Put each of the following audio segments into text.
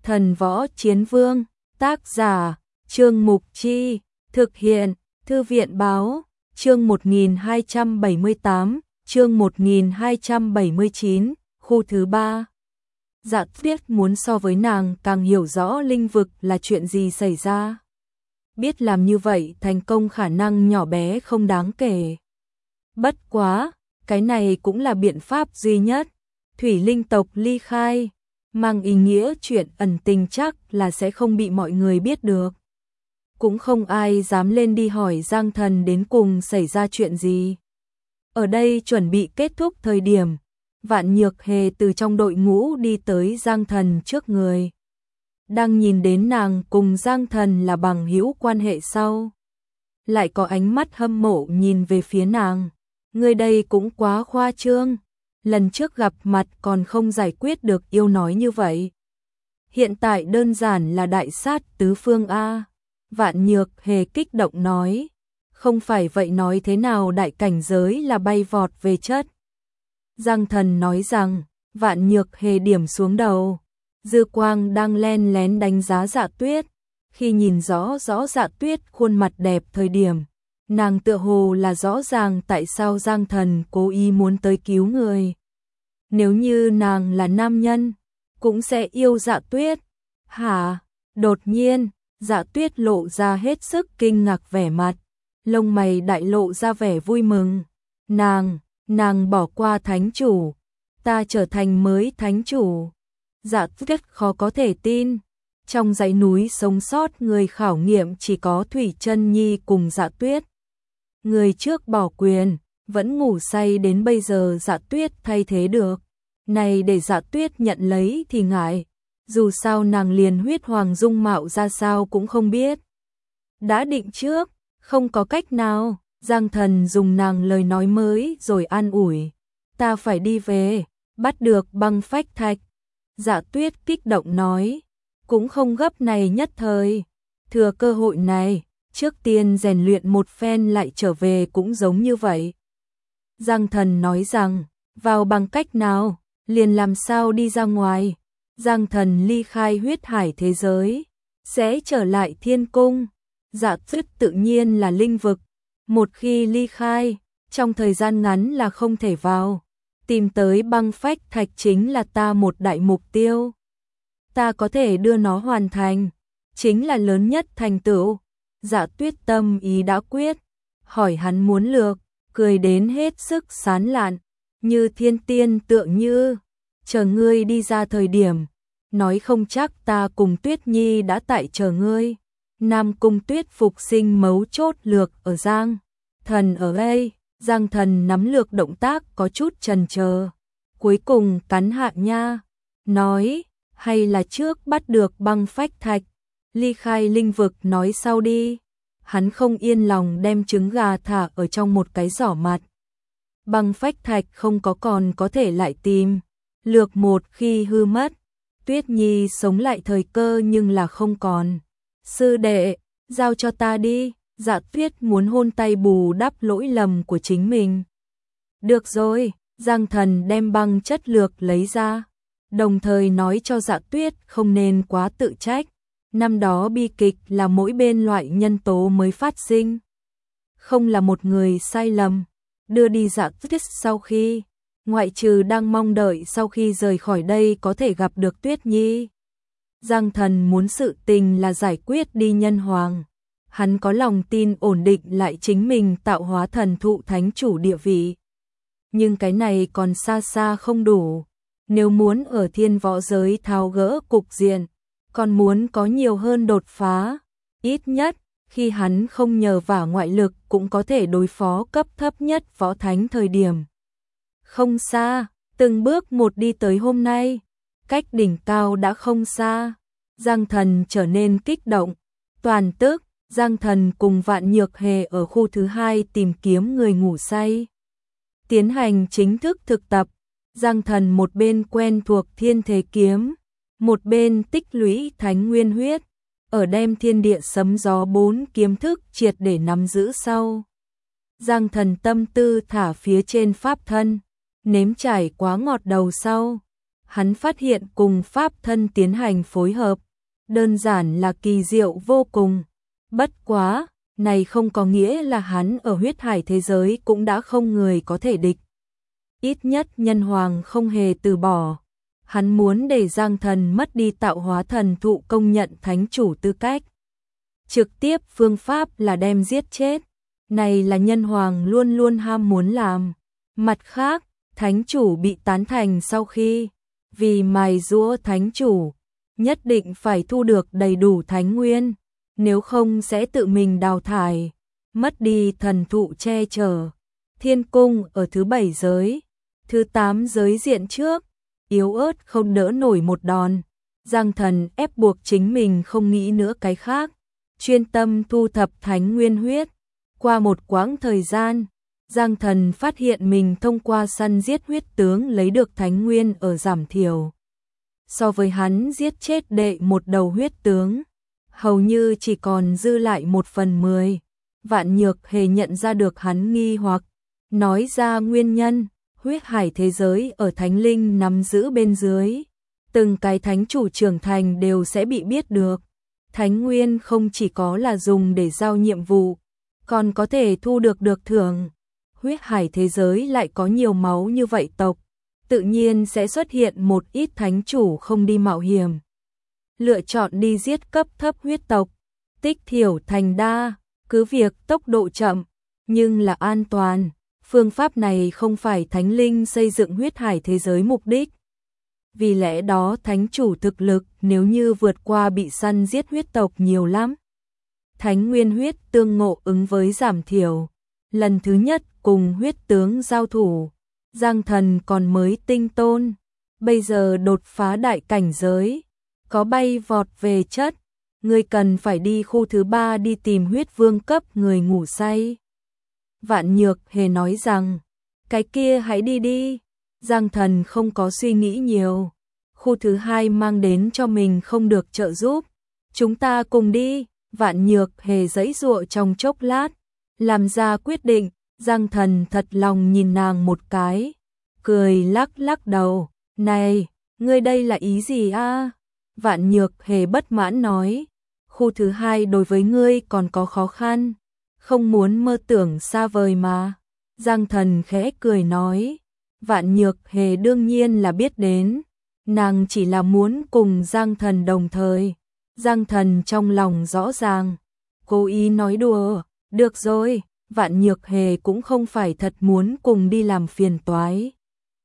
Thần Võ Chiến Vương, tác giả, Trương Mục Chi, thực hiện, Thư viện Báo, chương 1278, chương 1279, khu thứ 3. Dạ Tuyết muốn so với nàng càng hiểu rõ linh vực là chuyện gì xảy ra. Biết làm như vậy thành công khả năng nhỏ bé không đáng kể. Bất quá, cái này cũng là biện pháp duy nhất. Thủy linh tộc ly khai, mang ý nghĩa chuyện ẩn tình chắc là sẽ không bị mọi người biết được. Cũng không ai dám lên đi hỏi Giang Thần đến cùng xảy ra chuyện gì. Ở đây chuẩn bị kết thúc thời điểm, Vạn Nhược Hề từ trong đội ngũ đi tới Giang Thần trước người. Đang nhìn đến nàng cùng Giang Thần là bằng hữu quan hệ sau. Lại có ánh mắt hâm mộ nhìn về phía nàng. Người đây cũng quá khoa trương. Lần trước gặp mặt còn không giải quyết được yêu nói như vậy. Hiện tại đơn giản là đại sát tứ phương A. Vạn Nhược Hề kích động nói. Không phải vậy nói thế nào đại cảnh giới là bay vọt về chất. Giang Thần nói rằng, Vạn Nhược Hề điểm xuống đầu. Dư quang đang len lén đánh giá Dạ Tuyết. Khi nhìn rõ Dạ Tuyết khuôn mặt đẹp thời điểm, nàng tựa hồ là rõ ràng tại sao Giang Thần cố ý muốn tới cứu người. Nếu như nàng là nam nhân, cũng sẽ yêu Dạ Tuyết. Hả? Đột nhiên, Dạ Tuyết lộ ra hết sức kinh ngạc vẻ mặt. Lông mày đại lộ ra vẻ vui mừng. Nàng bỏ qua thánh chủ. Ta trở thành mới thánh chủ. Dạ Tuyết khó có thể tin. Trong dãy núi sống sót người khảo nghiệm chỉ có Thủy Chân Nhi cùng Dạ Tuyết. Người trước bỏ quyền, vẫn ngủ say đến bây giờ Dạ Tuyết thay thế được. Này để Dạ Tuyết nhận lấy thì ngại. Dù sao nàng liền huyết hoàng dung mạo ra sao cũng không biết. Đã định trước, không có cách nào. Giang Thần dùng nàng lời nói mới rồi an ủi. Ta phải đi về, bắt được băng phách thạch. Dạ Tuyết kích động nói. Cũng không gấp này nhất thời. Thừa cơ hội này, trước tiên rèn luyện một phen lại trở về cũng giống như vậy. Giang Thần nói rằng, vào bằng cách nào, liền làm sao đi ra ngoài. Giang Thần ly khai huyết hải thế giới, sẽ trở lại thiên cung. Dạ Tuyết tự nhiên là linh vực. Một khi ly khai, trong thời gian ngắn là không thể vào. Tìm tới băng phách thạch chính là ta một đại mục tiêu. Ta có thể đưa nó hoàn thành, chính là lớn nhất thành tựu. Dạ Tuyết tâm ý đã quyết, hỏi hắn muốn lược, cười đến hết sức sán lạn, như thiên tiên tựa như. Chờ ngươi đi ra thời điểm, nói không chắc ta cùng Tuyết Nhi đã tại chờ ngươi. Nam Cung Tuyết phục sinh mấu chốt lược ở Giang Thần ở đây. Giang Thần nắm lược động tác có chút chần chờ, cuối cùng cắn hạ nha, nói, hay là trước bắt được băng phách thạch, ly khai linh vực nói sau đi. Hắn không yên lòng đem trứng gà thả ở trong một cái giỏ mặt. Băng phách thạch không có còn có thể lại tìm, lược một khi hư mất, Tuyết Nhi sống lại thời cơ nhưng là không còn. Sư đệ, giao cho ta đi. Dạ Tuyết muốn hôn tay bù đắp lỗi lầm của chính mình. Được rồi, Giang Thần đem băng chất lược lấy ra, đồng thời nói cho Dạ Tuyết không nên quá tự trách. Năm đó bi kịch là mỗi bên loại nhân tố mới phát sinh, không là một người sai lầm. Đưa đi Dạ Tuyết sau khi, ngoại trừ đang mong đợi sau khi rời khỏi đây có thể gặp được Tuyết Nhi. Giang Thần muốn sự tình là giải quyết đi nhân hoàng. Hắn có lòng tin ổn định lại chính mình tạo hóa thần thụ thánh chủ địa vị. Nhưng cái này còn xa xa không đủ. Nếu muốn ở thiên võ giới tháo gỡ cục diện, còn muốn có nhiều hơn đột phá. Ít nhất, khi hắn không nhờ vả ngoại lực cũng có thể đối phó cấp thấp nhất võ thánh thời điểm. Không xa, từng bước một đi tới hôm nay. Cách đỉnh cao đã không xa. Giang Thần trở nên kích động. Toàn tức, Giang Thần cùng Vạn Nhược Hề ở khu thứ 2 tìm kiếm người ngủ say. Tiến hành chính thức thực tập, Giang Thần một bên quen thuộc thiên thế kiếm, một bên tích lũy thánh nguyên huyết, ở đem thiên địa sấm gió 4 kiếm thức triệt để nắm giữ sau. Giang Thần tâm tư thả phía trên pháp thân, nếm trải quá ngọt đầu sau. hắn phát hiện cùng pháp thân tiến hành phối hợp, đơn giản là kỳ diệu vô cùng. Bất quá, này không có nghĩa là hắn ở huyết hải thế giới cũng đã không người có thể địch. Ít nhất nhân hoàng không hề từ bỏ. Hắn muốn để Giang Thần mất đi tạo hóa thần thụ công nhận thánh chủ tư cách. Trực tiếp phương pháp là đem giết chết. Này là nhân hoàng luôn luôn ham muốn làm. Mặt khác, thánh chủ bị tán thành sau khi vì mài giũa thánh chủ, nhất định phải thu được đầy đủ thánh nguyên, nếu không sẽ tự mình đào thải, mất đi thần thụ che chở. Thiên cung ở thứ 7 giới, thứ 8 giới diện trước, yếu ớt không đỡ nổi một đòn. Giang Thần ép buộc chính mình không nghĩ nữa cái khác, chuyên tâm thu thập thánh nguyên huyết. Qua một quãng thời gian, Giang Thần phát hiện mình thông qua săn giết huyết tướng lấy được thánh nguyên ở giảm thiểu. So với hắn giết chết đệ một đầu huyết tướng, hầu như chỉ còn dư lại 1/10. Vạn Nhược Hề nhận ra được hắn nghi hoặc, nói ra nguyên nhân. Huyết hải thế giới ở thánh linh nắm giữ bên dưới, từng cái thánh chủ trưởng thành đều sẽ bị biết được. Thánh nguyên không chỉ có là dùng để giao nhiệm vụ, còn có thể thu được thưởng. Huyết hải thế giới lại có nhiều máu như vậy tộc, tự nhiên sẽ xuất hiện một ít thánh chủ không đi mạo hiểm, lựa chọn đi giết cấp thấp huyết tộc, tích thiểu thành đa, cứ việc tốc độ chậm, nhưng là an toàn. Phương pháp này không phải thánh linh xây dựng huyết hải thế giới mục đích. Vì lẽ đó thánh chủ thực lực nếu như vượt qua bị săn giết huyết tộc nhiều lắm. Thánh nguyên huyết tương ngộ ứng với giảm thiểu. Lần thứ nhất cùng huyết tướng giao thủ, Giang Thần còn mới tinh tôn. Bây giờ đột phá đại cảnh giới, có bay vọt về chất. Người cần phải đi khu thứ 3 đi tìm huyết vương cấp người ngủ say. Vạn Nhược Hề nói rằng, cái kia hãy đi đi. Giang Thần không có suy nghĩ nhiều. Khu thứ 2 mang đến cho mình không được trợ giúp. Chúng ta cùng đi. Vạn Nhược Hề giãy giụa trong chốc lát, làm ra quyết định. Giang Thần thật lòng nhìn nàng một cái, cười lắc lắc đầu. Này, ngươi đây là ý gì a? Vạn Nhược Hề bất mãn nói, khu thứ 2 đối với ngươi còn có khó khăn, không muốn mơ tưởng xa vời mà. Giang Thần khẽ cười nói, Vạn Nhược Hề đương nhiên là biết đến, nàng chỉ là muốn cùng Giang Thần đồng thời. Giang Thần trong lòng rõ ràng, cố ý nói đùa, được rồi, Vạn Nhược Hề cũng không phải thật muốn cùng đi làm phiền toái.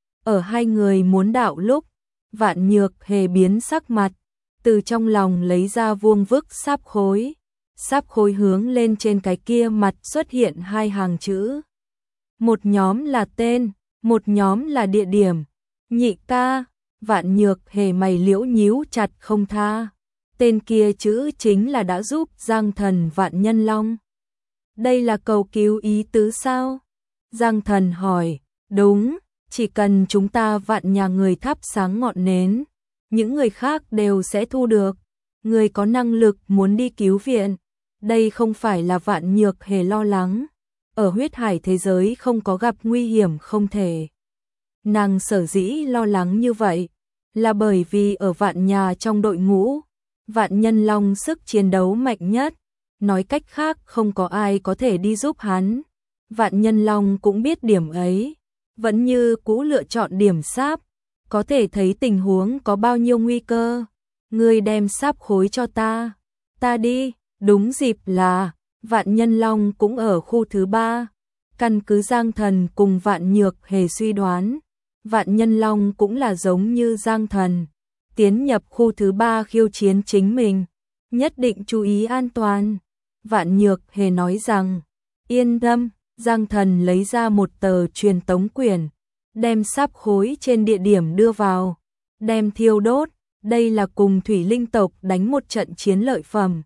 Ở hai người muốn đạo lúc, Vạn Nhược Hề biến sắc mặt, từ trong lòng lấy ra vuông vức sáp khối. Sáp khối hướng lên trên cái kia mặt xuất hiện hai hàng chữ. Một nhóm là tên, một nhóm là địa điểm. Nhị ca, Vạn Nhược Hề mày liễu nhíu chặt không tha. Tên kia chữ chính là đã giúp Giang Thần Vạn Nhân Long. Đây là cầu cứu ý tứ sao? Giang Thần hỏi, đúng, chỉ cần chúng ta vạn nhà người thắp sáng ngọn nến, những người khác đều sẽ thu được. Người có năng lực muốn đi cứu viện. Đây không phải là Vạn Nhược Hề lo lắng. Ở huyết hải thế giới không có gặp nguy hiểm không thể. Nàng sở dĩ lo lắng như vậy, là bởi vì ở vạn nhà trong đội ngũ, Vạn Nhân Long sức chiến đấu mạnh nhất. Nói cách khác không có ai có thể đi giúp hắn. Vạn Nhân Long cũng biết điểm ấy, vẫn như cũ lựa chọn điểm sáp, có thể thấy tình huống có bao nhiêu nguy cơ. Ngươi đem sáp khối cho ta đi. Đúng dịp là Vạn Nhân Long cũng ở khu thứ 3. Căn cứ Giang Thần cùng Vạn Nhược Hề suy đoán, Vạn Nhân Long cũng là giống như Giang Thần, tiến nhập khu thứ 3 khiêu chiến chính mình, nhất định chú ý an toàn. Vạn Nhược Hề nói rằng, yên tâm. Giang Thần lấy ra một tờ truyền tống quyển, đem sáp khối trên địa điểm đưa vào, đem thiêu đốt. Đây là cùng thủy linh tộc đánh một trận chiến lợi phẩm.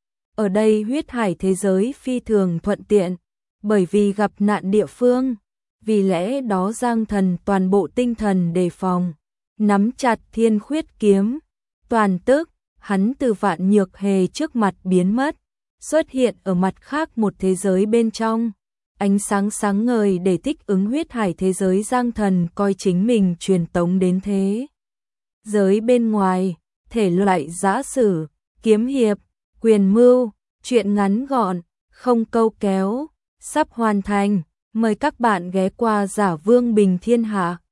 Ở đây huyết hải thế giới phi thường thuận tiện, bởi vì gặp nạn địa phương, vì lẽ đó Giang Thần toàn bộ tinh thần đề phòng, nắm chặt thiên khuyết kiếm. Toàn tức, hắn từ Vạn Nhược Hề trước mặt biến mất, xuất hiện ở mặt khác một thế giới bên trong. Ánh sáng sáng ngời để thích ứng huyết hải thế giới. Giang Thần coi chính mình truyền tống đến thế giới bên ngoài, thể loại giã sử, kiếm hiệp, quyền mưu, truyện ngắn gọn, không câu kéo, sắp hoàn thành. Mời các bạn ghé qua Giả Vương Bình Thiên Hạ.